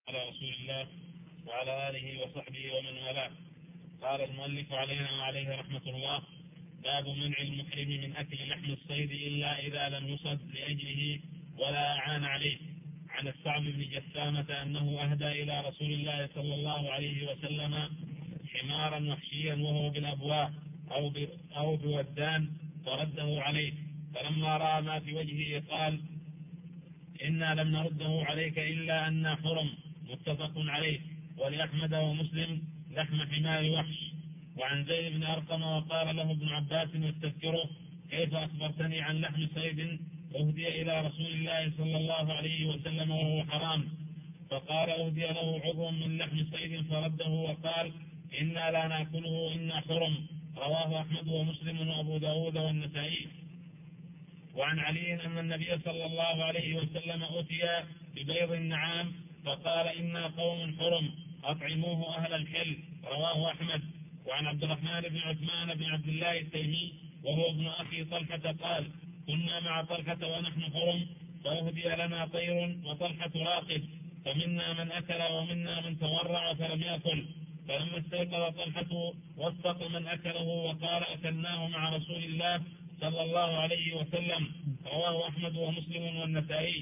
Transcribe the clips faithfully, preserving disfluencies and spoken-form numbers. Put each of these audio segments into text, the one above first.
على رسول الله وعلى آله وصحبه ومن والاه. قال المؤلف علينا وعليه رحمة الله: باب منع المحرم من أكل لحم الصيد إلا إذا لم يصد لأجله ولا أعان عليه. عن الصعب بن جسامة أنه أهدى إلى رسول الله صلى الله عليه وسلم حمارا وحشيا وهو بالأبواء أو أو بودان فرده عليه، فلما رأى ما في وجهه قال: إنا لم نرده عليك إلا أن حرم. متفق عليه. ولأحمد ومسلم: لحم حمار وحش. وعن زيد بن أرقم وقال له ابن عباس يستذكره: كيف أخبرتني عن لحم صيد أهدي إلى رسول الله صلى الله عليه وسلم وهو حرام؟ فقال: أهدي له عضو من لحم صيد فرده وقال: إنا لا نأكله إنا حرم. رواه أحمد ومسلم وأبو داود والنسائي. وعن علي أن النبي صلى الله عليه وسلم أتي ببيض النعام فقال: إنا قوم حرم أطعموه أهل الحل. رواه أحمد. وعن عبد الرحمن بن عثمان بن عبد الله التيمي وهو ابن أخي طلحة قال: كنا مع طلحة ونحن حرم فأهدي لنا طير وطلحة راقد، فمنا من أكل ومنا من تورع فلم يأكل، فلما استيقظ طلحة وثق من أكله وقال: أكلناه مع رسول الله صلى الله عليه وسلم. رواه أحمد ومسلم والنسائي.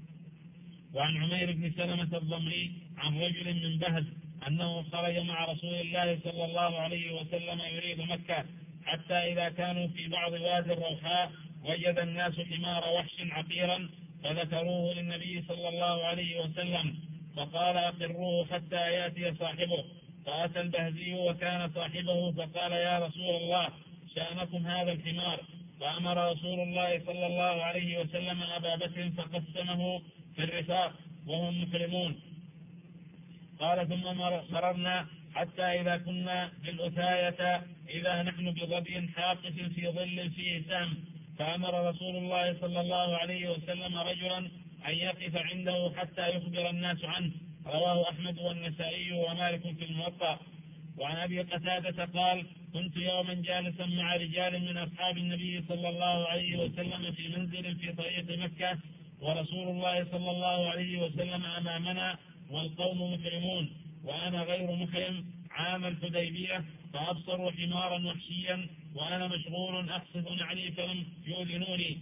وعن عمير بن سلمة الضمري عن رجل من بهز أنه خرج مع رسول الله صلى الله عليه وسلم يريد مكة، حتى إذا كانوا في بعض وادي الروحاء وجد الناس حمار وحش عقيرا فذكروه للنبي صلى الله عليه وسلم، فقال: أقروه حتى يأتي صاحبه. فأتى البهزي وكان صاحبه فقال: يا رسول الله، شأنكم هذا الحمار؟ فأمر رسول الله صلى الله عليه وسلم أبا بكر فقسمه في الرفاق وهم محرمون. قال: ثم مررنا حتى إذا كنا بالأثاية إذا نحن بظبي حاقف في ظل فيه سهم، فأمر رسول الله صلى الله عليه وسلم رجلا أن يقف عنده حتى يخبر الناس عنه. رواه أحمد والنسائي ومالك في الموطأ. وعن أبي قتادة قال: كنت يوما جالسا مع رجال من أصحاب النبي صلى الله عليه وسلم في منزل في طريق مكة، ورسول الله صلى الله عليه وسلم أمامنا والقوم محرمون، وأنا غير محرم عام الحديبية، فأبصروا حمارا وحشيا وأنا مشغول أقصد نعلي فلم يؤذنوني،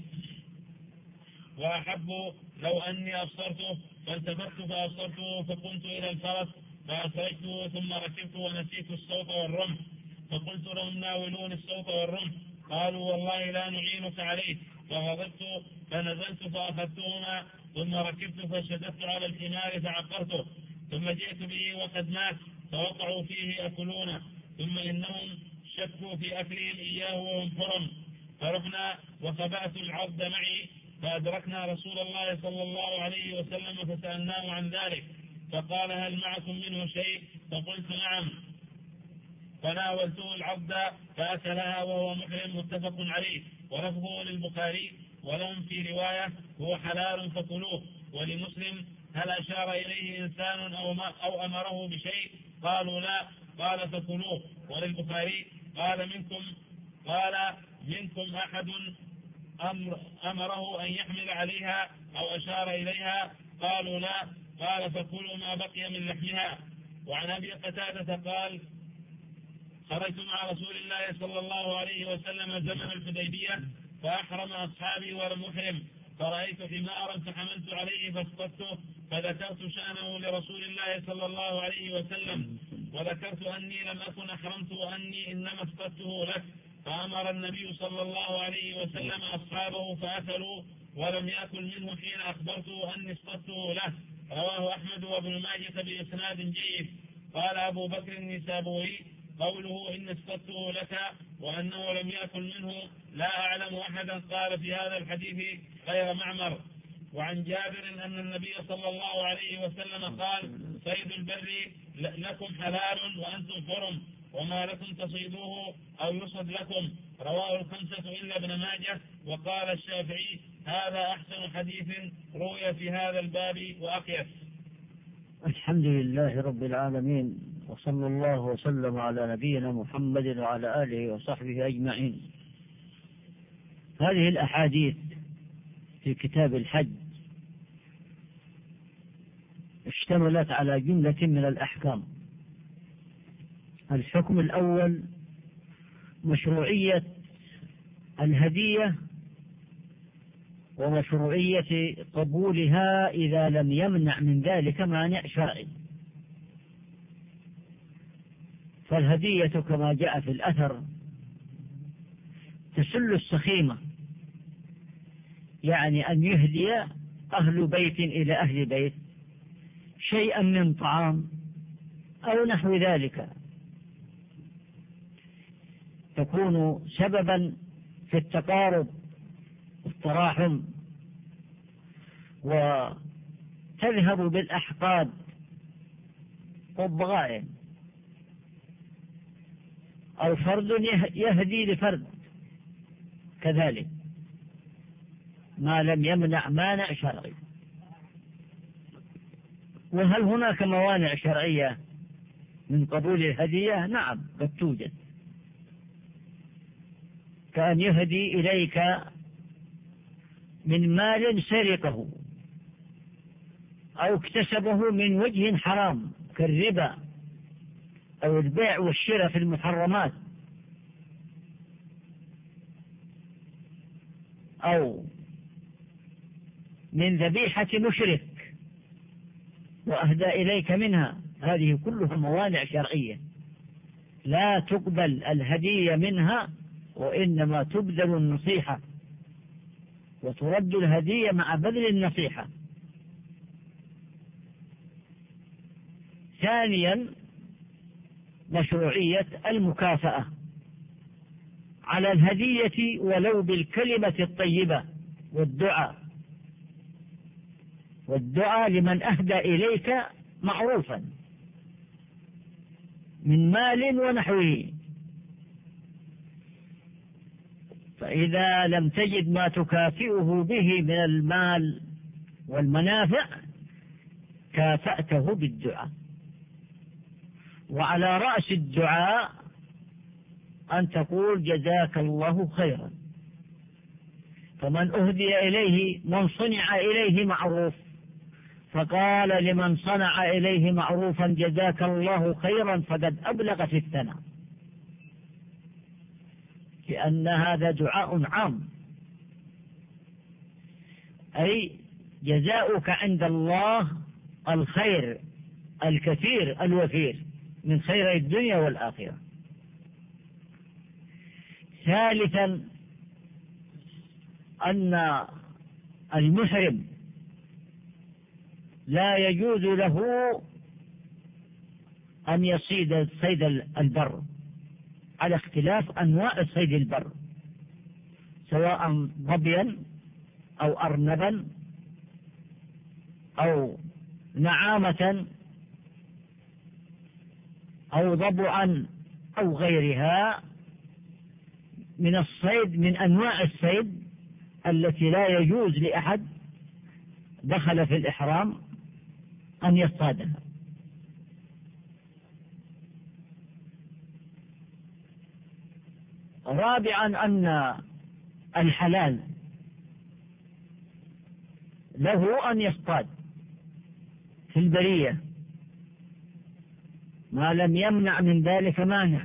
وأحب لو أني أبصرته، فالتفت فأبصرته فقمت إلى الفرس فأسرجته ثم ركبت ونسيت الصوت والرمح، فقلت لهم: ناولوني الصوت والرمح. قالوا: والله لا نعينك عليه. فغضبت فنزلت فأخذتهما ثم ركبت فشددت على الحمار فعقرته، ثم جئت به وقد مات فوقعوا فيه يأكلونه، ثم إنهم شكوا في أكلهم إياه وهم حرم، فرحنا وخبأت العرض معي فأدركنا رسول الله صلى الله عليه وسلم فسألناه عن ذلك، فقال: هل معكم منه شيء؟ فقلت: نعم. فناولته العبد فأكلها وهو محرم. متفق عليه. ولفظه للبخاري ولهم في رواية: هو حلال فكلوه. ولمسلم: هل أشار إليه إنسان أو, أو أمره بشيء؟ قالوا: لا. قال: فكلوه. وللبخاري: قال منكم قال منكم أحد أمر أمره أن يحمل عليها أو أشار إليها؟ قالوا: لا. قال: فكلوا ما بقي من لحمها. وعن أبي قتادة قال: خرجت مع رسول الله صلى الله عليه وسلم زمن الحديبية فأحرم أصحابي ولم أحرم، فرأيت حمارا فحملت عليه فاصطدته، فذكرت شأنه لرسول الله صلى الله عليه وسلم، وذكرت أني لم أكن أحرمت وأني إنما اصطدته لك، فأمر النبي صلى الله عليه وسلم أصحابه فأكلوا ولم يأكل منه حين أخبرته أني اصطدته له. رواه أحمد وابن ماجه بإسناد جيد. قال أبو بكر النسابوري: قوله إن اصطدته لك وأنه لم يأكل منه لا أعلم أحدا قال في هذا الحديث غير معمر. وعن جابر أن النبي صلى الله عليه وسلم قال: صيد البر لكم حلال وأنتم حرم، وما لكم تصيدوه أو يصد لكم. رواه الخمسة إلا ابن ماجه. وقال الشافعي: هذا أحسن حديث روي في هذا الباب وأقيس. الحمد لله رب العالمين، وصلى الله وسلم على نبينا محمد وعلى آله وصحبه أجمعين. هذه الأحاديث في كتاب الحج اشتملت على جملة من الأحكام. الحكم الأول مشروعية الهدية ومشروعية قبولها إذا لم يمنع من ذلك مانع شرعي. فالهدية كما جاء في الأثر تسل السخيمة، يعني أن يهدي أهل بيت إلى أهل بيت شيئا من طعام أو نحو ذلك، تكون سببا في التقارب والتراحم، وتذهب بالأحقاد والضغائن. أو فرد يهدي لفرد كذلك ما لم يمنع مانع شرعي. وهل هناك موانع شرعية من قبول الهدية؟ نعم قد توجد، كأن يهدي إليك من مال سرقه أو اكتسبه من وجه حرام كالربا أو البيع والشراء في المحرمات، أو من ذبيحة مشرك وأهدى إليك منها. هذه كلها موانع شرعية لا تقبل الهدية منها، وإنما تبذل النصيحة وترد الهدية مع بذل النصيحة. ثانيا مشروعية المكافأة على الهدية ولو بالكلمة الطيبة والدعاء، والدعاء لمن أهدى إليك معروفا من مال ونحوه. فإذا لم تجد ما تكافئه به من المال والمنافع كافأته بالدعاء. وعلى رأس الدعاء أن تقول جزاك الله خيرا. فمن أهدي إليه من صنع إليه معروف فقال لمن صنع إليه معروفا جزاك الله خيرا فقد أبلغ في الثناء، لأن هذا دعاء عام، أي جزاؤك عند الله الخير الكثير الوفير من خير الدنيا والآخرة. ثالثا أن المحرم لا يجوز له أن يصيد صيد البر على اختلاف أنواع صيد البر، سواء ظبيا أو أرنبا أو نعامة أو ضبعا أو غيرها من الصيد، من أنواع الصيد التي لا يجوز لأحد دخل في الإحرام أن يصطادها. رابعا أن الحلال له أن يصطاد في البرية ما لم يمنع من ذلك مانع.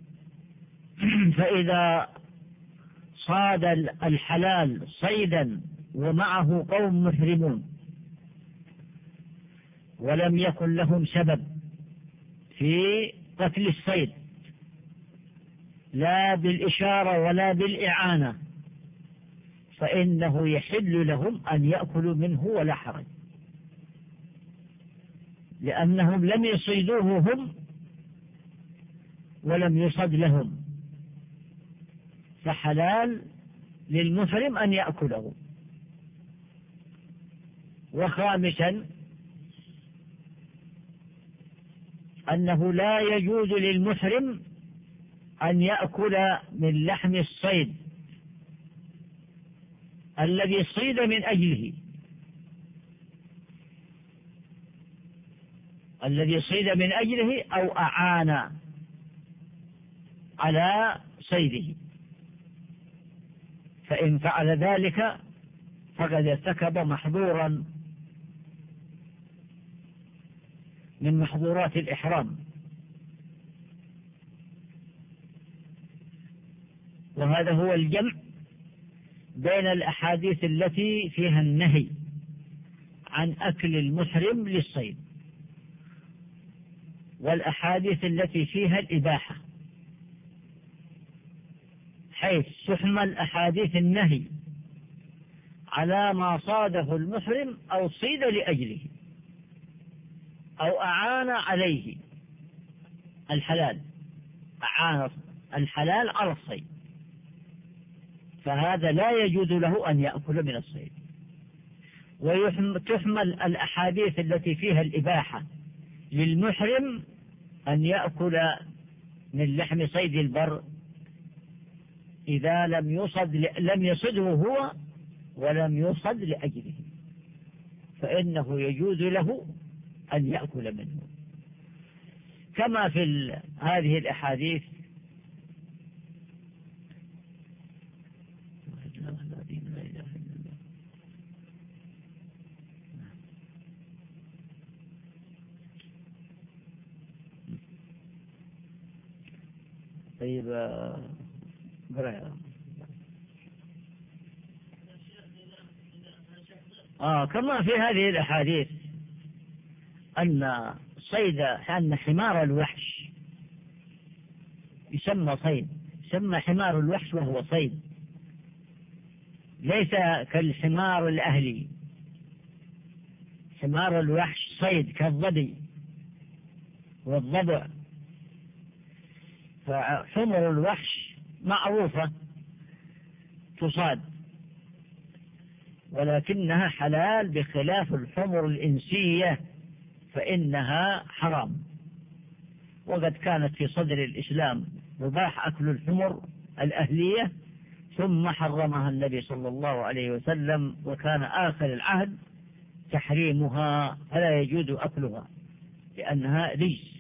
فإذا صاد الحلال صيدا ومعه قوم محرمون ولم يكن لهم سبب في قتل الصيد لا بالإشارة ولا بالإعانة فإنه يحل لهم أن يأكلوا منه ولا حرج، لأنهم لم يصيدوه هم ولم يصد لهم، فحلال للمحرم أن يأكله. وخامسا أنه لا يجوز للمحرم أن يأكل من لحم الصيد الذي صيد من أجله، الذي صيد من أجله أو أعان على صيده، فإن فعل ذلك فقد ارتكب محظورا من محظورات الإحرام. وهذا هو الجمع بين الأحاديث التي فيها النهي عن أكل المحرم للصيد والأحاديث التي فيها الإباحة، حيث تحمل أحاديث النهي على ما صاده المحرم أو صيد لأجله أو أعان عليه الحلال، أعان الحلال على الصيد، فهذا لا يجوز له أن يأكل من الصيد. وتحمل الأحاديث التي فيها الإباحة للمحرم أن يأكل من لحم صيد البر إذا لم يصد لم يصده هو ولم يصد لأجله، فإنه يجوز له أن يأكل منه، كما في هذه الأحاديث طيب آه كما في هذه الأحاديث أن صيد أن حمار الوحش يسمى صيد، يسمى حمار الوحش وهو صيد، ليس كالحمار الأهلي. حمار الوحش صيد كالظبي والضبع، فحمر الوحش معروفة تصاد، ولكنها حلال بخلاف الحمر الإنسية فإنها حرام. وقد كانت في صدر الإسلام مباح أكل الحمر الأهلية، ثم حرمها النبي صلى الله عليه وسلم، وكان آخر العهد تحريمها، فلا يجوز أكلها لأنها رجس.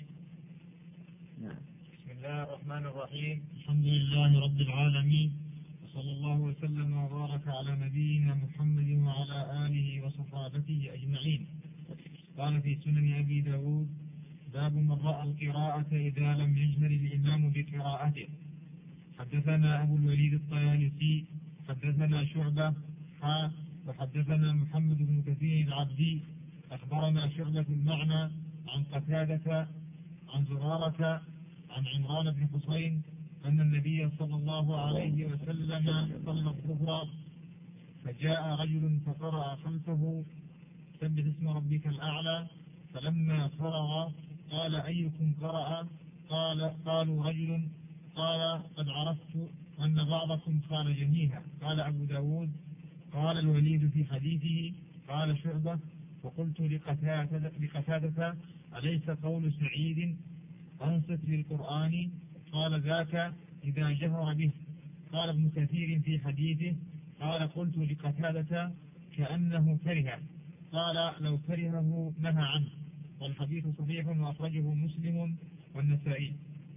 بسم الله الرحمن الرحيم. الحمد لله رب العالمين، وصلى الله وسلم وبارك على نبينا محمد وعلى آله وصحابته أجمعين. قال في سنن أبي داود: باب من رأى القراءة إذا لم يجهر الإمام بقراءته. حدثنا أبو الوليد الطيالسي حدثنا شعبة حا وحدثنا محمد بن كثير العبدي أخبرنا شعبة المعنى عن قتادة عن زرارة عن عمران بن حسين أن النبي صلى الله عليه وسلم صلى الظهر فجاء رجل فقرأ خلفه سبح اسم ربك الأعلى، فلما فرغ قال: أيكم قرأ؟ قال قالوا رجل. قال: قد عرفت أن بعضكم قال جميعا. قال أبو داود: قال الوليد في حديثه: قال شعبة: وقلت لقتادة, لقتادة أليس قول سعيد أنصت للقرآن؟ قال: ذاك إذا جهر به. قال ابن كثير في حديثه: قال قلت لقتادة كأنه كره. قال: لو كرهه نهى عنه. والحديث صحيح وأخرجه مسلم والنسائي.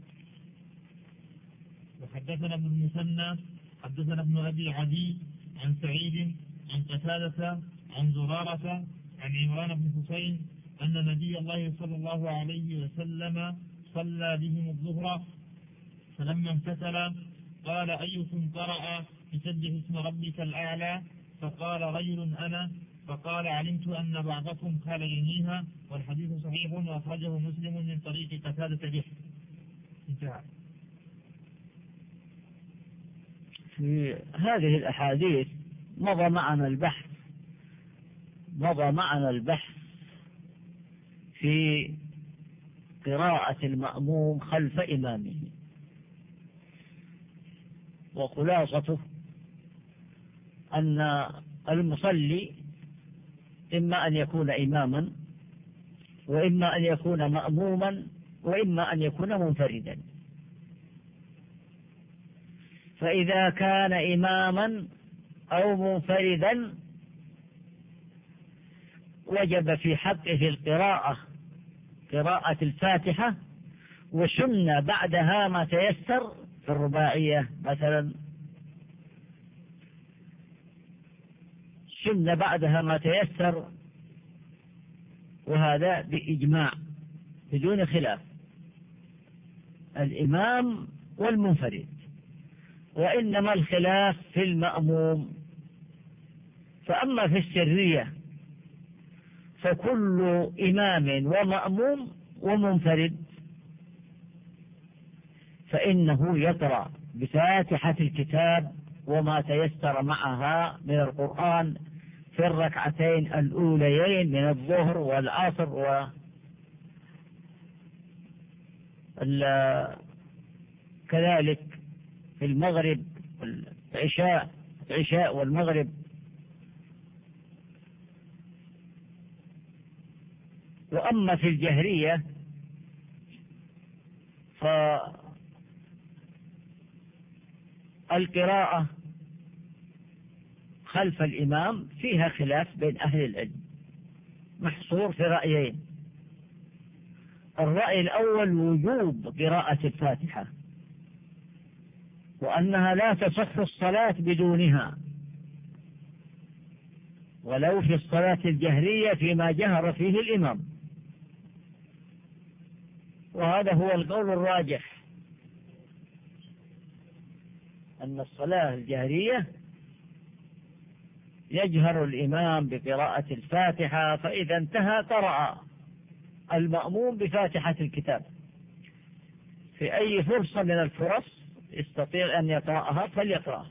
وحدثنا ابن المثنى حدثنا ابن أبي عدي عن سعيد عن قتادة عن زرارة عن عمران بن حسين أن نبي الله صلى الله عليه وسلم صلى بهم الظهر، فلما امتثل قال: أيكم قرأ بسبح اسم ربك الأعلى؟ فقال رجل: أنا. فقال: علمت أن بعضكم قال جميعا. والحديث صحيح وأخرجه مسلم من طريق قتادة به. انتهى. في هذه الأحاديث مضى معنا البحث مضى معنا البحث في قراءة المأموم خلف إمامه، وخلاصته أن المصلي إما أن يكون إماما، وإما أن يكون مأموما، وإما أن يكون منفردا. فإذا كان إماما أو منفردا وجب في حقه القراءة قراءة الفاتحة، وسن بعدها ما تيسر في الرباعية مثلا، سن بعدها ما تيسر، وهذا بإجماع بدون خلاف، الإمام والمنفرد، وإنما الخلاف في المأموم. فأما في السرية فكل إمام ومأموم ومنفرد فإنه يقرأ بفاتحة الكتاب وما تيسر معها من القرآن في الركعتين الأوليين من الظهر والعصر وكذلك في المغرب والعشاء العشاء والمغرب. وأما في الجهرية فالقراءة خلف الإمام فيها خلاف بين أهل العلم، محصور في رأيين. الرأي الأول وجوب قراءة الفاتحة، وأنها لا تصح الصلاة بدونها، ولو في الصلاة الجهرية فيما جهر فيه الإمام. وهذا هو القول الراجح، أن الصلاة الجهرية يجهر الإمام بقراءة الفاتحة، فإذا انتهى قرأ المأموم بفاتحة الكتاب في أي فرصة من الفرص يستطيع أن يقرأها فليقرأها.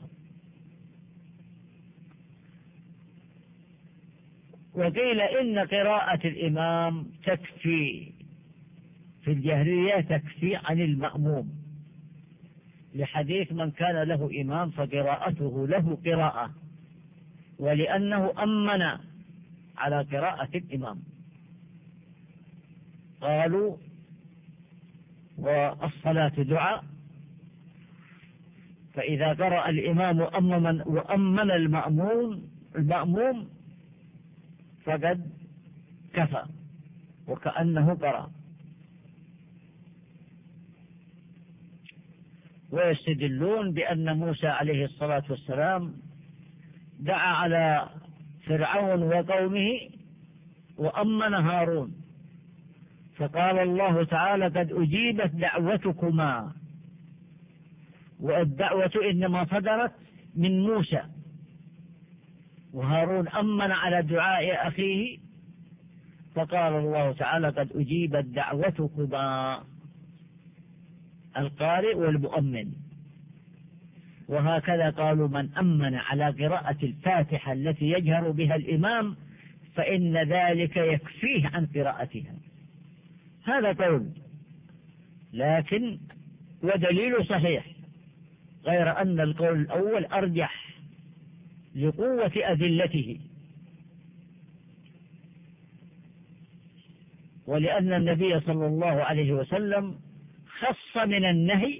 وقيل إن قراءة الإمام تكفي في الجهرية، تكفي عن المأموم، لحديث من كان له إمام فقراءته له قراءة، ولأنه أمن على قراءة الإمام. قالوا والصلاة دعاء، فإذا قرأ الإمام وأمن, وأمن المأموم المأموم فقد كفى وكأنه قرأ. ويستدلون بأن موسى عليه الصلاة والسلام دعا على فرعون وقومه وأمن هارون، فقال الله تعالى قد أجيبت دعوتكما، والدعوة إنما صدرت من موسى، وهارون أمن على دعاء أخيه، فقال الله تعالى قد أجيبت دعوتكما، القارئ والمؤمن. وهكذا قالوا من أمن على قراءة الفاتحة التي يجهر بها الإمام فإن ذلك يكفيه عن قراءتها. هذا قول، لكن ودليل صحيح، غير أن القول الأول أرجح لقوة أدلته، ولأن النبي صلى الله عليه وسلم خص من النهي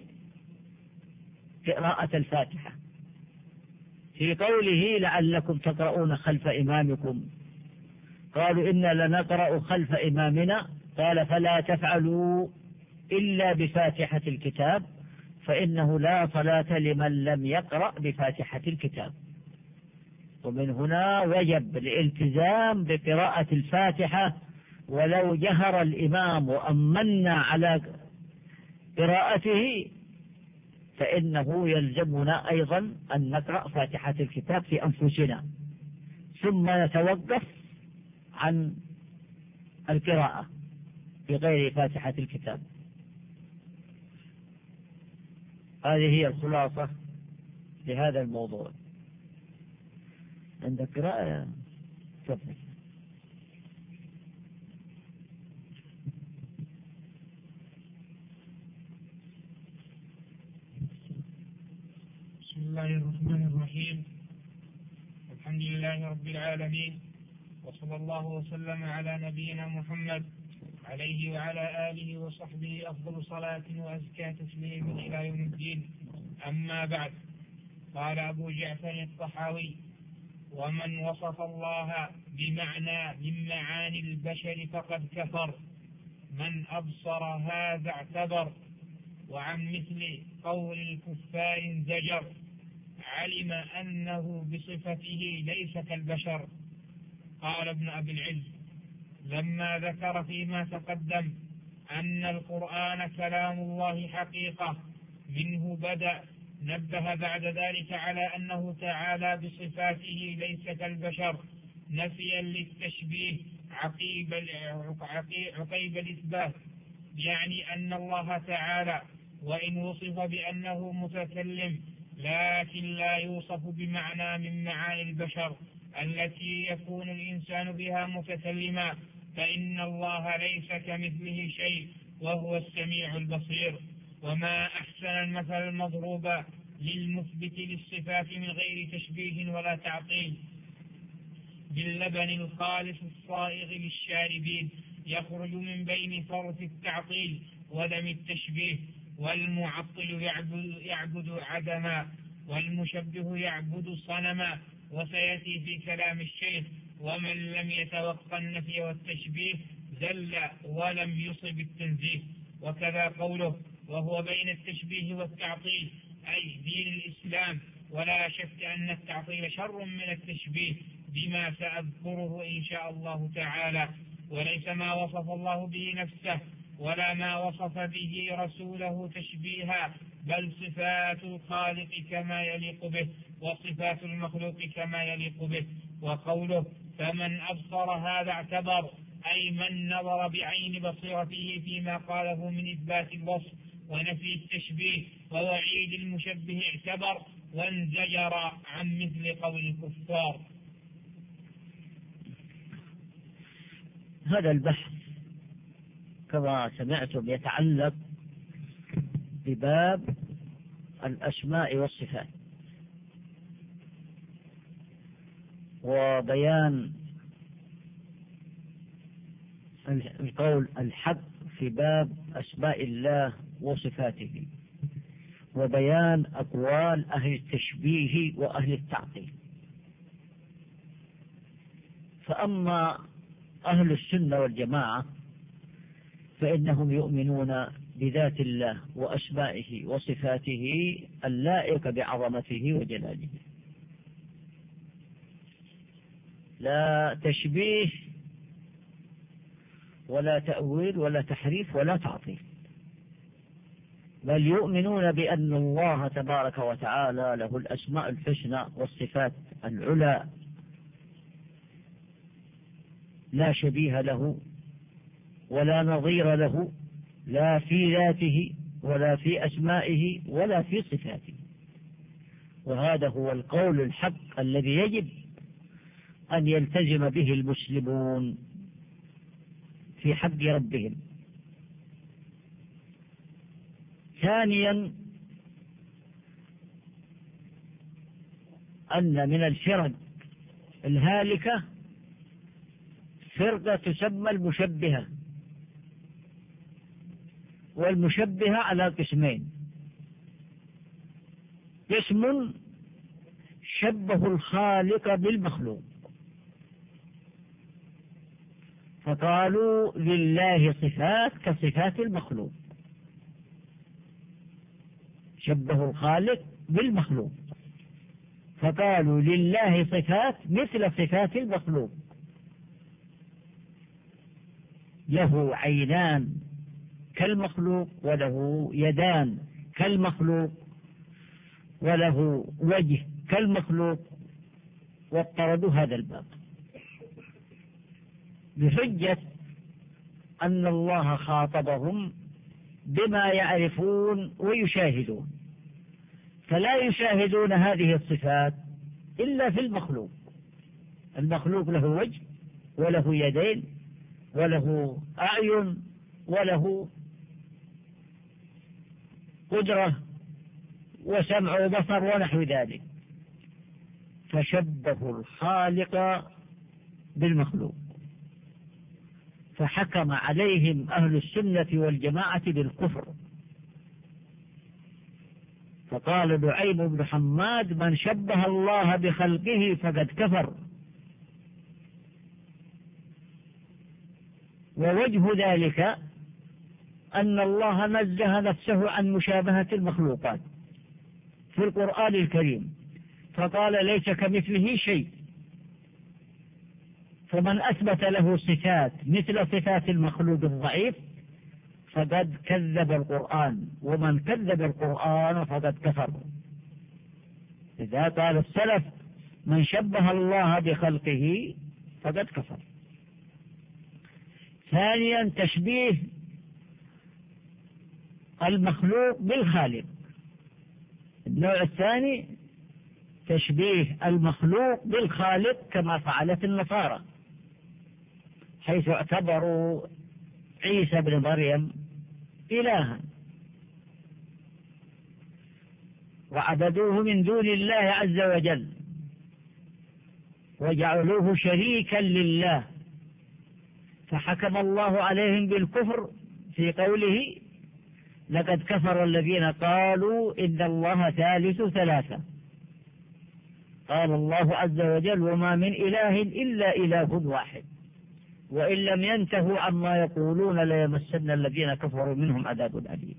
قراءة الفاتحة في قوله لعلكم تقرؤون خلف إمامكم، قالوا إنا لنقرأ خلف إمامنا، قال فلا تفعلوا إلا بفاتحة الكتاب فإنه لا صلاة لمن لم يقرأ بفاتحة الكتاب. ومن هنا وجب الالتزام بقراءة الفاتحة، ولو جهر الإمام وأمنا على قراءته فإنه يلزمنا أيضا أن نقرأ فاتحة الكتاب في أنفسنا، ثم نتوقف عن القراءة بغير فاتحة الكتاب. هذه هي الخلاصة لهذا الموضوع. عندك قراءة؟ تفضل. بسم الله الرحمن الرحيم، الحمد لله رب العالمين، وصلى الله وسلم على نبينا محمد عليه وعلى آله وصحبه أفضل صلاة وأزكى تسليم إلى يوم الدين. أما بعد، قال أبو جعفر الطحاوي: ومن وصف الله بمعنى من معاني البشر فقد كفر، من أبصر هذا اعتبر، وعن مثل قول الكفار انزجر، علم أنه بصفته ليس كالبشر. قال ابن أبي العز لما ذكر فيما تقدم أن القرآن كلام الله حقيقة منه بدأ. نبه بعد ذلك على أنه تعالى بصفاته ليس كالبشر نفيا للتشبيه عقيب, عقيب الإثبات، يعني أن الله تعالى وإن وصف بأنه متكلم لكن لا يوصف بمعنى من معاني البشر التي يكون الإنسان بها متكلما، فإن الله ليس كمثله شيء وهو السميع البصير. وما أحسن المثل المضروب للمثبت للصفات من غير تشبيه ولا تعطيل باللبن الخالص الصائغ للشاربين يخرج من بين فرث التعطيل ودم التشبيه. والمعطل يعبد, يعبد عدما والمشبه يعبد صنما. وسيأتي في كلام الشيخ: ومن لم يتوقع النفي والتشبيه زل ولم يصب التنزيه. وكذا قوله: وهو بين التشبيه والتعطيل، أي دين الإسلام. ولا شك أن التعطيل شر من التشبيه بما سأذكره إن شاء الله تعالى. وليس ما وصف الله به نفسه ولا ما وصف به رسوله تشبيها، بل صفات الخالق كما يليق به وصفات المخلوق كما يليق به. وقوله: فمن أبصر هذا اعتبر، أي من نظر بعين بصيرته فيما قاله من إثبات الوصف ونفي التشبيه ووعيد المشبه اعتبر وانزجر عن مثل قول الكفار. هذا البحث كما سمعتم يتعلق بباب الأسماء والصفات وبيان القول الحق في باب أسماء الله وصفاته وبيان أقوال أهل التشبيه وأهل التعطيل. فأما أهل السنة والجماعة فإنهم يؤمنون بذات الله وأسمائه وصفاته اللائقة بعظمته وجلاله، لا تشبيه ولا تأويل ولا تحريف ولا تعطيل، بل يؤمنون بأن الله تبارك وتعالى له الأسماء الحسنى والصفات العلى لا شبيه له ولا نظير له، لا في ذاته ولا في أسمائه ولا في صفاته. وهذا هو القول الحق الذي يجب أن يلتزم به المسلمون في حق ربهم. ثانيا، أن من الفرق الهالكة فرقة تسمى المشبهة، والمشبهة على قسمين: قسم شبه الخالق بالمخلوق فقالوا لله صفات كصفات المخلوق، شبه الخالق بالمخلوق فقالوا لله صفات مثل صفات المخلوق، له عينان كالمخلوق وله يدان كالمخلوق وله وجه كالمخلوق، واضطردوا هذا الباب بحجة أن الله خاطبهم بما يعرفون ويشاهدون، فلا يشاهدون هذه الصفات إلا في المخلوق. المخلوق له وجه وله يدين وله أعين وله قدرة وسمع وبصر ونحو ذلك، فشبهوا الخالق بالمخلوق، فحكم عليهم أهل السنة والجماعة بالكفر. فقال نعيم بن حماد: من شبه الله بخلقه فقد كفر. ووجه ذلك أن الله نزه نفسه عن مشابهة المخلوقات في القرآن الكريم، فقال: ليس كمثله شيء. فمن أثبت له صفات مثل صفات المخلوق الضعيف فقد كذب القرآن، ومن كذب القرآن فقد كفر. إذا قال السلف من شبه الله بخلقه فقد كفر. ثانيا تشبيه المخلوق بالخالق. النوع الثاني تشبيه المخلوق بالخالق كما فعلت النصارى، حيث اعتبروا عيسى بن مريم إلها وعبدوه من دون الله عز وجل وجعلوه شريكا لله، فحكم الله عليهم بالكفر في قوله لقد كفر الذين قالوا إن الله ثالث ثلاثة. قال الله عز وجل وما من إله إلا إله واحد وإن لم ينتهوا عما يقولون ليمسن الذين كفروا منهم عذاب أليم.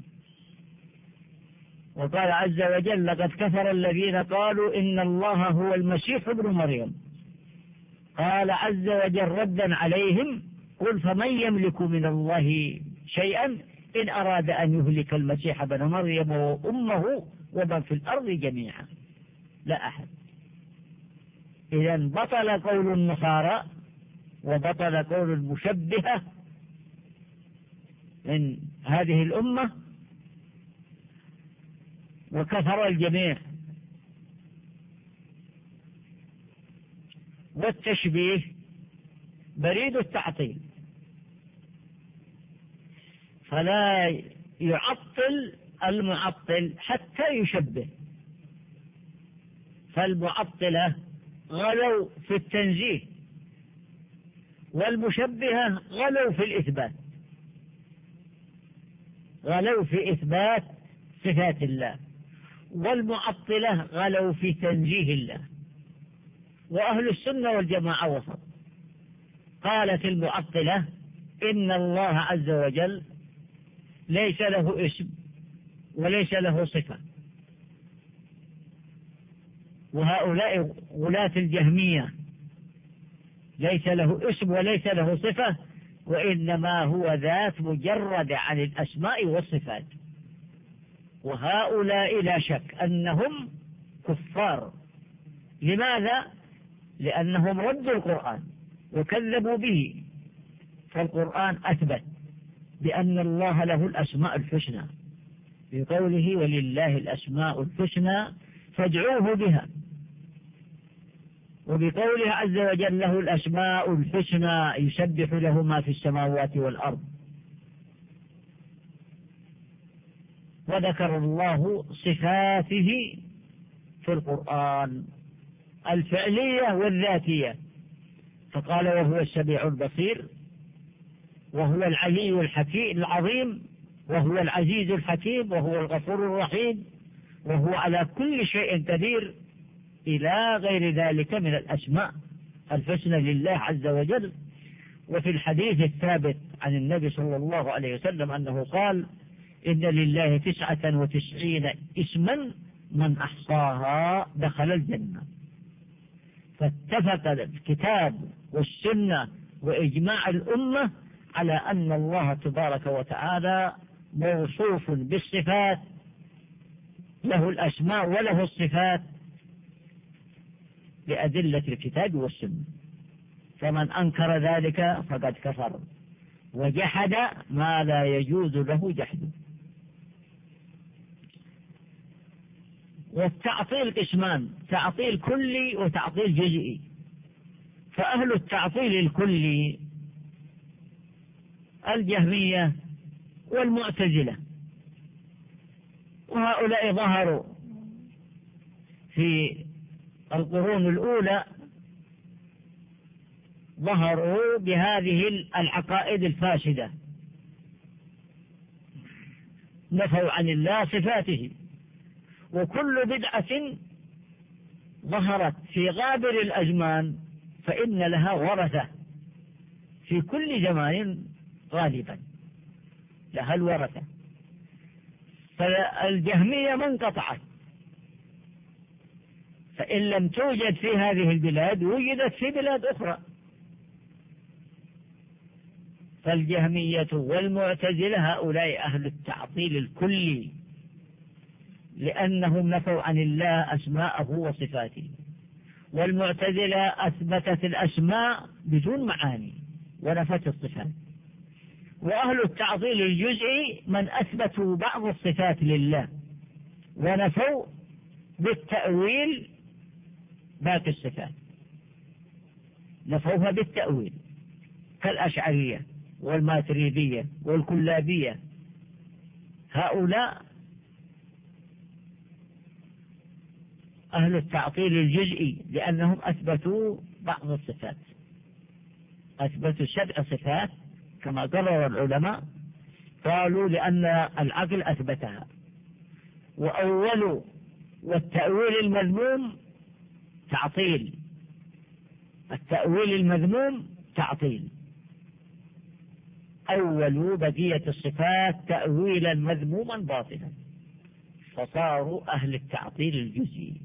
وقال عز وجل لقد كفر الذين قالوا إن الله هو المسيح ابن مريم. قال عز وجل ردا عليهم قل فمن يملك من الله شيئا إن أراد أن يهلك المسيح ابن مريم وأمه ومن في الأرض جميعا لا أحد. إذن بطل قول النصارى وبطل قول المشبهة من هذه الأمة وكفر الجميع. والتشبيه بريد التعطيل، فلا يعطل المعطل حتى يشبه. فالمعطلة غلوا في التنزيه والمشبهة غلوا في الإثبات، غلوا في إثبات صفات الله، والمعطلة غلوا في تنزيه الله. وأهل السنة والجماعة وسط. قالت المعطلة إن الله عز وجل ليس له اسم وليس له صفة، وهؤلاء غلاة الجهمية ليس له اسم وليس له صفة، وإنما هو ذات مجرد عن الأسماء والصفات. وهؤلاء لا شك أنهم كفار. لماذا؟ لأنهم ردوا القرآن وكذبوا به. فالقرآن أثبت بأن الله له الأسماء الحسنى بقوله ولله الأسماء الحسنى فادعوه بها، وبقوله عز وجل له الأسماء الحسنى يسبح له ما في السماوات والأرض. وذكر الله صفاته في القرآن الفعلية والذاتية، فقال وهو السميع البصير وهو العلي الحكيم العظيم وهو العزيز الحكيم وهو الغفور الرحيم وهو على كل شيء قدير إلى غير ذلك من الأسماء الحسنى لله عز وجل. وفي الحديث الثابت عن النبي صلى الله عليه وسلم أنه قال إن لله تسعة وتسعين اسما من أحصاها دخل الجنة. فاتفق الكتاب والسنة وإجماع الأمة على أن الله تبارك وتعالى موصوف بالصفات، له الأسماء وله الصفات بأدلة الكتاب والسنة. فمن أنكر ذلك فقد كفر وجحد ما لا يجوز له جحده. والتعطيل قسمان: تعطيل كلي وتعطيل جزئي. فأهل التعطيل الكلي الجهمية والمعتزلة، وهؤلاء ظهروا في القرون الأولى، ظهروا بهذه العقائد الفاسدة، نفوا عن الله صفاته. وكل بدعة ظهرت في غابر الأزمان فإن لها ورثة في كل زمان، غالبا لها الورثة. فالجهمية ما انقطعت، فإن لم توجد في هذه البلاد وجدت في بلاد أخرى. فالجهمية والمعتزلة هؤلاء أهل التعطيل الكلي، لأنهم نفوا عن الله أسماءه وصفاته، والمعتزلة أثبتت الأسماء بدون معاني ونفت الصفات. وأهل التعطيل الجزئي من أثبتوا بعض الصفات لله ونفوا بالتأويل باقي الصفات، نفوها بالتأويل كالأشعرية والماتريدية والكلابية. هؤلاء أهل التعطيل الجزئي لأنهم أثبتوا بعض الصفات، أثبتوا سبع صفات كما قرر العلماء، قالوا لأن العقل أثبتها، وأولوا والتأويل المذموم تعطيل، التأويل المذموم تعطيل، أولوا بقية الصفات تأويلا مذموما باطلا، فصاروا أهل التعطيل الجزئي.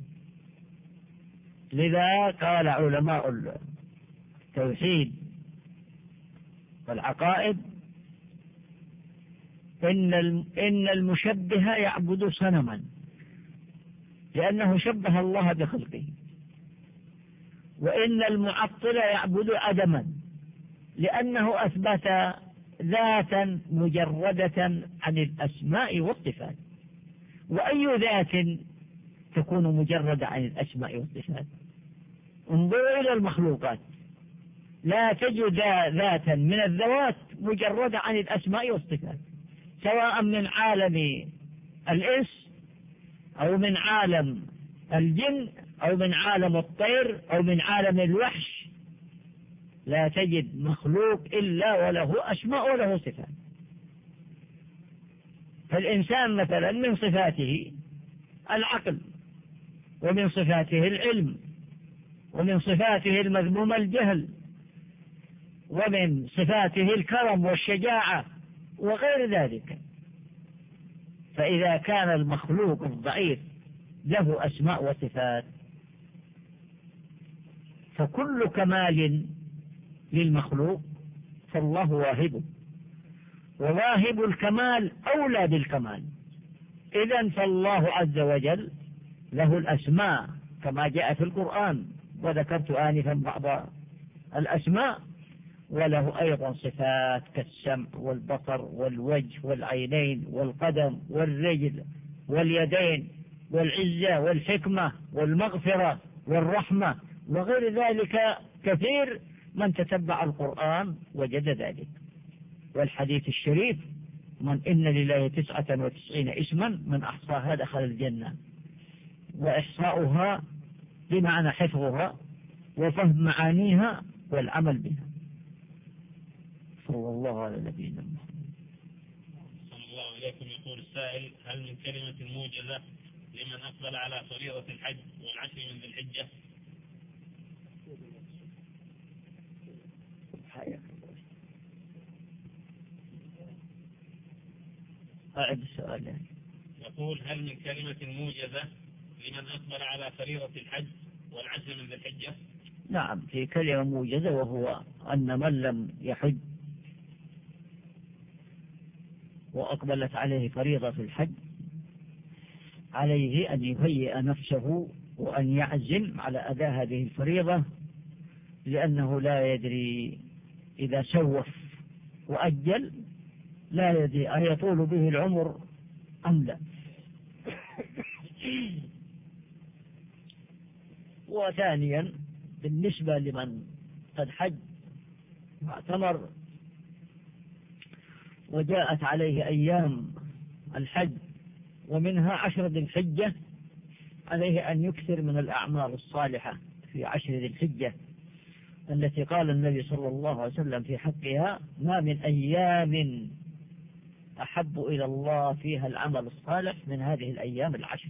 لذا قال علماء التوحيد والعقائد إن إن المشبه يعبد صنما لأنه شبه الله بخلقه، وإن المعطل يعبد عدما لأنه أثبت ذاتا مجردة عن الأسماء والصفات. وأي ذات تكون مجردة عن الأسماء والصفات؟ انظروا إلى المخلوقات، لا تجد ذاتا من الذوات مجردة عن الأسماء والصفات، سواء من عالم الإنس أو من عالم الجن أو من عالم الطير أو من عالم الوحش، لا تجد مخلوق إلا وله أسماء وله صفات. فالإنسان مثلا من صفاته العقل، ومن صفاته العلم، ومن صفاته المذموم الجهل، ومن صفاته الكرم والشجاعة وغير ذلك. فإذا كان المخلوق الضعيف له أسماء وصفات فكل كمال للمخلوق فالله واهبه، وواهب الكمال أولى بالكمال. إذن فالله عز وجل له الأسماء كما جاء في القرآن، وذكرت آنفا بعض الأسماء، وله أيضا صفات كالسمع والبصر والوجه والعينين والقدم والرجل واليدين والعزة والحكمة والمغفرة والرحمة وغير ذلك كثير، من تتبع القرآن وجد ذلك. والحديث الشريف من إن لله تسعة وتسعين اسما من أحصاها دخل الجنة، وإحصاؤها بمعنى حفظها وفهم معانيها والعمل بها. صلى الله على نبينا محمد. صلى الله عليكم. يقول السائل: هل من كلمة موجزة لمن أقبل على فريضة الحج والعشر من ذي الحجة؟ أعد السؤال. يقول: هل من كلمة موجزة لمن أقبل على فريضة الحج والعشر من ذي الحجة؟ نعم، في كلمة موجزة، وهو أن من لم يحج وأقبلت عليه فريضة الحج عليه أن يهيئ نفسه وأن يعزم على أداء هذه الفريضة، لأنه لا يدري إذا سوف وأجل لا يدري أيطول به العمر أم لا. وثانيا بالنسبة لمن قد حج واعتمر وجاءت عليه أيام الحج ومنها عشر ذي الحجة، عليه أن يكثر من الأعمال الصالحة في عشر ذي الحجة التي قال النبي صلى الله عليه وسلم في حقها: ما من أيام أحب إلى الله فيها العمل الصالح من هذه الأيام العشر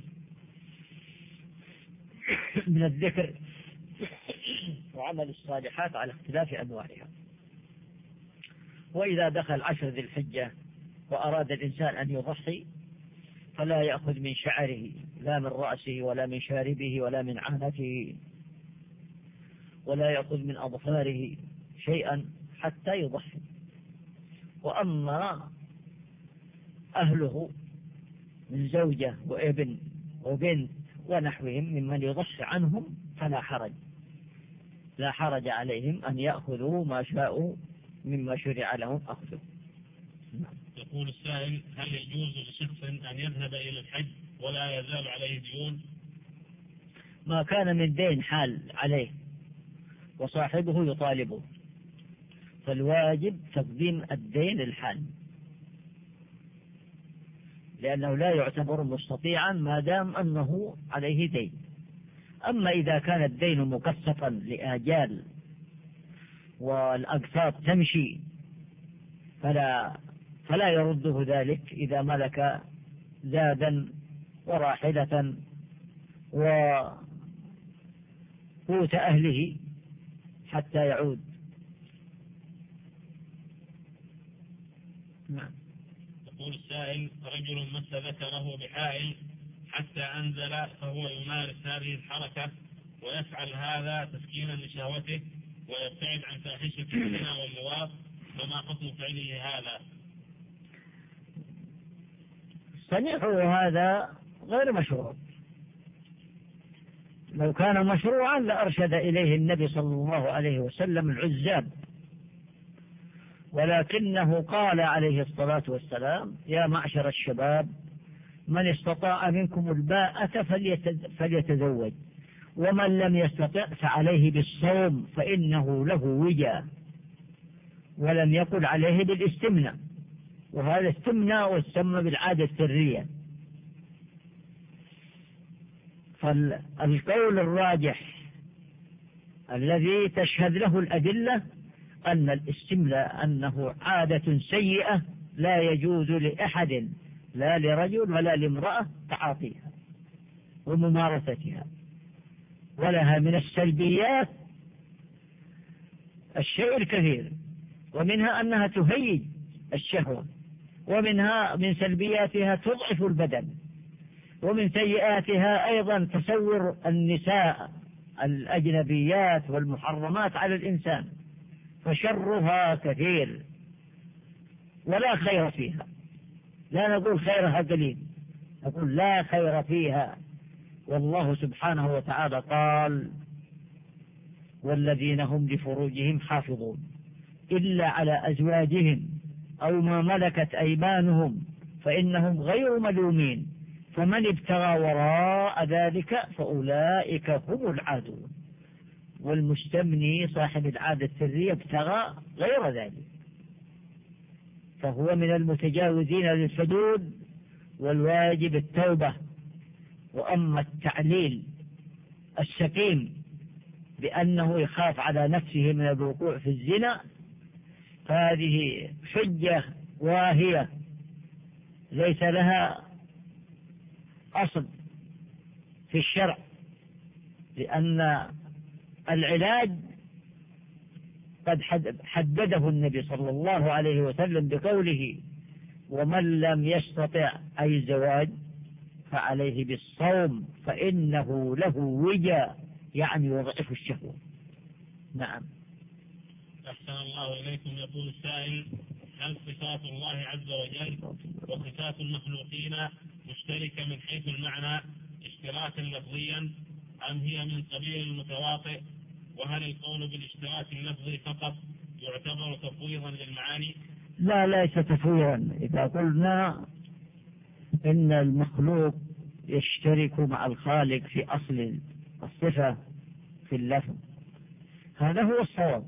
من الذكر وعمل الصالحات على اختلاف أنواعها. وإذا دخل عشر ذي الحجة وأراد الإنسان أن يضحي فلا يأخذ من شعره لا من رأسه ولا من شاربه ولا من عانته ولا يأخذ من أظفاره شيئا حتى يضحي، وأما أهله من زوجة وابن وبنت ونحوهم ممن يضح عنهم فلا حرج، لا حرج عليهم أن يأخذوا ما شاءوا مما شرع لهم أخذه. يقول السائل: هل يجوز لشخص أن يذهب إلى الحج ولا يزال عليه ديون؟ ما كان من دين حال عليه وصاحبه يطالبه فالواجب تقديم الدين الحال، لأنه لا يعتبر مستطيعا ما دام أنه عليه دين. أما إذا كان الدين مكثفا لآجال والأقساط تمشي فلا فلا يرده ذلك إذا ملك زادا وراحلة وقوت أهله حتى يعود. نعم. يقول السائل: رجل مس ذكره بحائل حتى أنزل فهو يمارس هذه الحركة ويفعل هذا تسكينا لشهوته ويبتعد عن فاحشة الزنا واللواط، فما حكم فعله هذا؟ صنيعه هذا غير مشروع. لو كان مشروعا لأرشد إليه النبي صلى الله عليه وسلم العزاب، ولكنه قال عليه الصلاة والسلام: يا معشر الشباب من استطاع منكم الباءة فليتزوج، ومن لم يستطع فعليه بالصوم فإنه له وجا، ولم يقل عليه بالاستمناء، وهذا استمناء والسم بالعادة السرية. فالقول الراجح الذي تشهد له الأدلة أن الاستمناء أنه عادة سيئة لا يجوز لأحد، لا لرجل ولا لامرأة، تعاطيها وممارستها، ولها من السلبيات الشيء الكثير، ومنها أنها تهيج الشهوة، ومنها من سلبياتها تضعف البدن، ومن سيئاتها أيضا تصور النساء الأجنبيات والمحرمات على الإنسان، فشرها كثير ولا خير فيها. لا نقول خيرها قليل، نقول لا خير فيها. والله سبحانه وتعالى قال: والذين هم لفروجهم حافظون إلا على أزواجهم أو ما ملكت أيمانهم فإنهم غير ملومين، فمن ابتغى وراء ذلك فأولئك هم العادون. والمستمني صاحب العادة السرية ابتغى غير ذلك، فهو من المتجاوزين للحدود، والواجب التوبة. وأما التعليل السقيم بأنه يخاف على نفسه من الوقوع في الزنا فهذه حجة واهية ليس لها أصل في الشرع، لأن العلاج قد حدده النبي صلى الله عليه وسلم بقوله: ومن لم يستطع أي زواج فعليه بالصوم فإنه له وجا، يعني يضعف الشهوة. نعم. أحسن الله إليكم. يقول السائل: هل صفات الله عز وجل وصفات المخلوقين مشتركة من حيث المعنى اشتراكا لفظيا أم هي من قبيل المتواطئ؟ وهل القول بالاشتراك اللفظي فقط يعتبر تفويضا للمعاني؟ لا، ليس تفويضا. إذا قلنا إن المخلوق يشترك مع الخالق في أصل الصفة في اللفظ، هذا هو الصواب،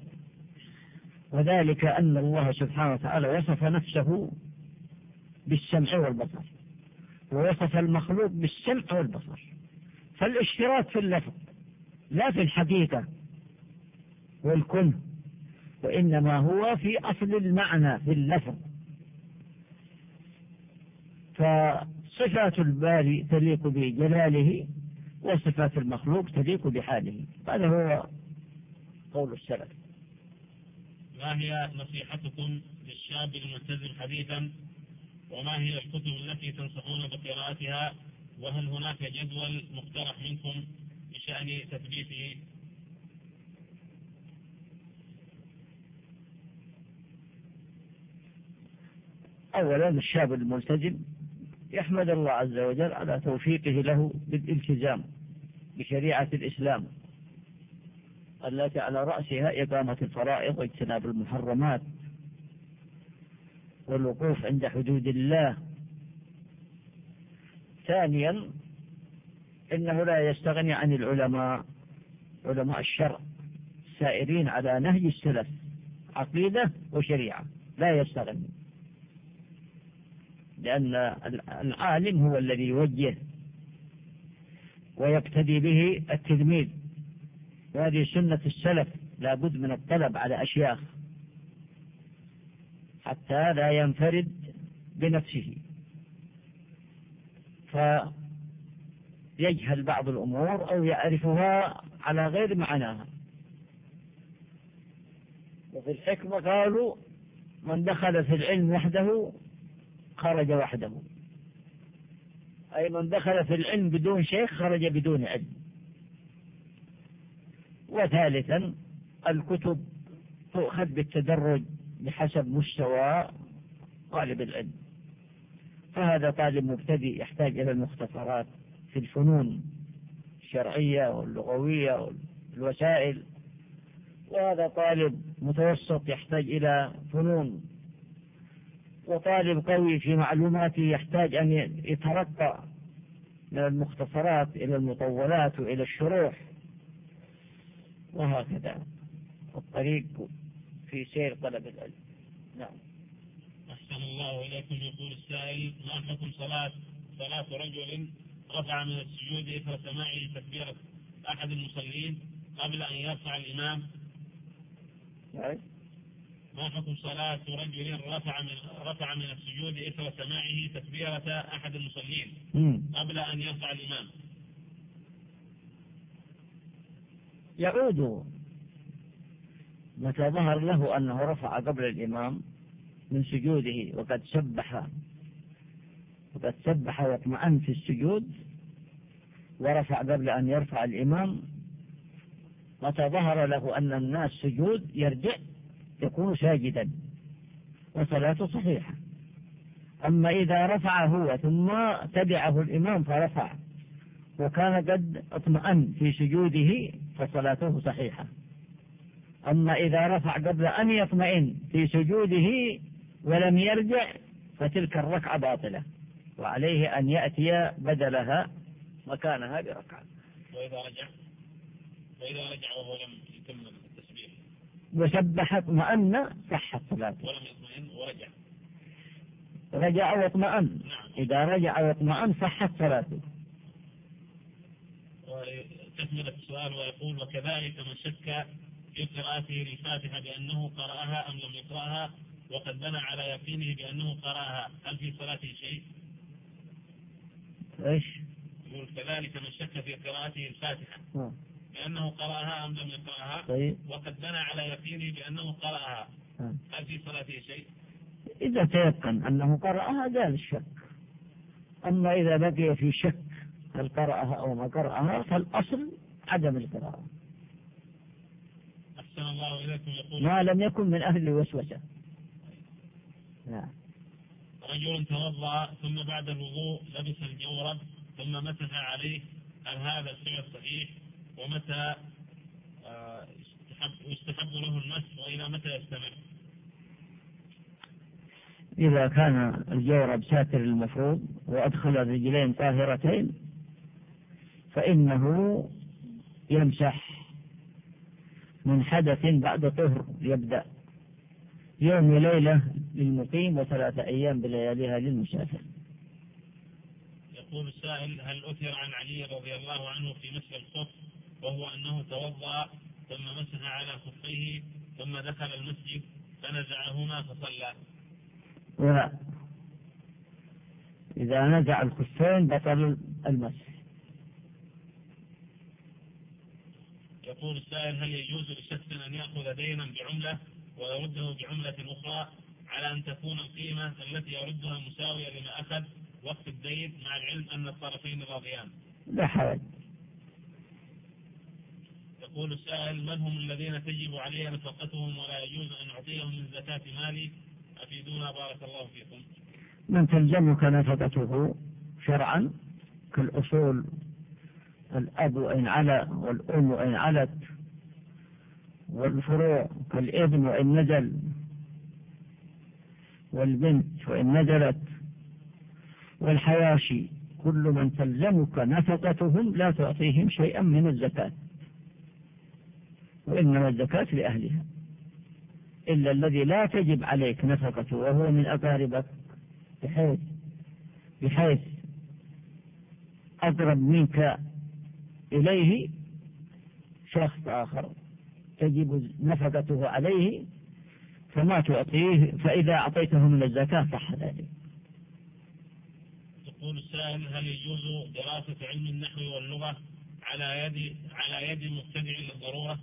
وذلك أن الله سبحانه وتعالى وصف نفسه بالسمع والبصر، ووصف المخلوق بالسمع والبصر، فالاشتراك في اللفظ لا في الحقيقة والكن، وإنما هو في أصل المعنى في اللفظ. فصفات الباري تليق بجلاله وصفات المخلوق تليق بحاله. هذا هو قول السلف. ما هي نصيحتكم للشاب الملتزم حديثا؟ وما هي الكتب التي تنصحون بقراءتها؟ وهل هناك جدول مقترح منكم بشأن تثبيته؟ أولا الشاب الملتزم يحمد الله عز وجل على توفيقه له بالالتزام بشريعة الإسلام التي على رأسها إقامة الفرائض واجتناب المحرمات والوقوف عند حدود الله. ثانيا إنه لا يستغني عن العلماء علماء الشرع السائرين على نهج السلف عقيدة وشريعة، لا يستغني، لأن العالم هو الذي يوجه ويقتدي به التلميذ، وهذه سنة السلف، لا بد من الطلب على أشياخ حتى لا ينفرد بنفسه فيجهل بعض الأمور أو يعرفها على غير معناها. وفي الحكمة قالوا من دخل في العلم وحده خرج وحده، أي من دخل في العلم بدون شيخ خرج بدون علم. وثالثا الكتب تؤخذ بالتدرج بحسب مستوى طالب العلم، فهذا طالب مبتدئ يحتاج إلى المختصرات في الفنون الشرعية واللغوية والوسائل، وهذا طالب متوسط يحتاج إلى فنون، وطالب قوي في معلوماته يحتاج أن يترقى من المختصرات إلى المطولات وإلى الشروح، وهكذا الطريق في سير طلب العلم. نعم. أحسن الله إليكم. يقول السائل: ما حكم صلاة صلاة رجل رفع من السجود إثر سماعه تكبيرة أحد المصلين قبل أن يرفع الإمام؟ نعم. ما حكم صلاة رجل رفع من رفع من السجود إثر سماعه تكبيرة أحد المصلين قبل أن يرفع الإمام؟ يعود متى ظهر له أنه رفع قبل الإمام من سجوده وقد سبح وقد سبح واطمأن في السجود ورفع قبل أن يرفع الإمام، متى ظهر له أن الناس سجود يرجع يكون ساجدا وصلاته صحيحة. أما إذا رفع هو ثم تبعه الإمام فرفع وكان قد اطمأن في سجوده فصلاته صحيحة. أما إذا رفع قبل أن يطمئن في سجوده ولم يرجع فتلك الركعة باطلة، وعليه أن يأتي بدلها مكانها بركعة. وإذا رجع وإذا رجع وهو لم يتم التسبيح وسبح اطمأن صحت صلاته. ولم يطمئن ورجع رجع واطمأن. نعم. إذا رجع واطمأن صحت صلاته. وتكمل السؤال ويقول: وكذلك من شك في قراءته للفاتحة بأنه قرأها أم لم يقرأها وقد بنى على يقينه بأنه قرأها، هل في صلاته شيء؟ إيش؟ يقول: كذلك من شك في قراءته الفاتحة م. بأنه قرأها أم لم يقرأها طيب. وقد بنى على يقينه بأنه قرأها، هل في صلاته شيء؟ إذا تيقن أنه قرأها زال الشك. أما إذا بقي في شك هل قرأها أو ما قرأها فالأصل عدم القراءة. أحسن الله إليكم. يقول: ما لم يكن من أهل الوسوسة. نعم. رجل توضأ ثم بعد الوضوء لبس الجورب ثم مسح عليه، هل هذا الفعل صحيح؟ ومتى يستحب له المسح وإلى متى يستمر؟ إذا كان الجورب ساتر المفروض وأدخل الرجلين طاهرتين فإنه يمسح من حدث بعد طهر، يبدأ يوم وليلة للمقيم وثلاثة أيام بلياليها للمسافر. يقول السائل: هل أثر عن علي رضي الله عنه في مسح الخف وهو أنه توضأ ثم مسح على خفيه ثم دخل المسجد فنزعهما فصلى؟ لا، إذا نزع الخفين بطل المسح. يقول السائل: هل يجوز لشخص أن يأخذ دينا بعملة ويرده بعملة أخرى على أن تكون القيمة التي يردها مساوية لما أخذ وقت الدين مع العلم أن الطرفين راضيان؟ لا حرج. يقول السائل: من هم الذين تجب علي نفقتهم ولا يجوز أن أعطيهم من زكاة مالي؟ أفيدونا بارك الله فيكم. من تلزمك نفقته شرعا كالأصول، الأب وإن علا والأم وإن علت، والفروع كالابن وإن نزل، والبنت وإن نزلت، والحواشي، كل من تلزمك نفقتهم لا تعطيهم شيئا من الزكاة، وإنما الزكاة لأهلها، إلا الذي لا تجب عليك نفقته وهو من أقاربك بحيث بحيث أقرب منك إليه شخص آخر تجب نفقته عليه فما تعطيه، فإذا أعطيته من الزكاة صح ذلك. يقول السائل: هل يجوز دراسة علم النحو واللغة على يد على يد مبتدع للضرورة؟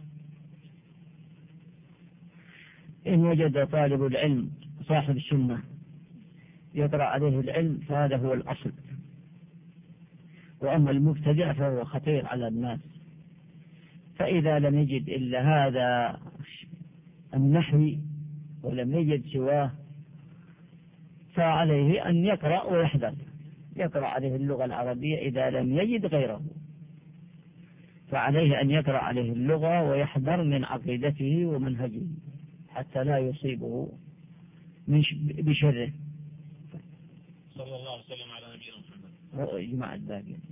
إن وجد طالب العلم صاحب السنة يقرأ عليه العلم فهذا هو الأصل، وأما المبتدع فهو خطير على الناس. فإذا لم يجد إلا هذا النحو ولم يجد سواه فعليه أن يقرأ ويحذر، يقرأ عليه اللغة العربية إذا لم يجد غيره، فعليه أن يقرأ عليه اللغة ويحذر من عقيدته ومنهجه حتى لا يصيبه من بشره. صلى الله عليه وسلم على نبينا محمد. وإجماع الباقي.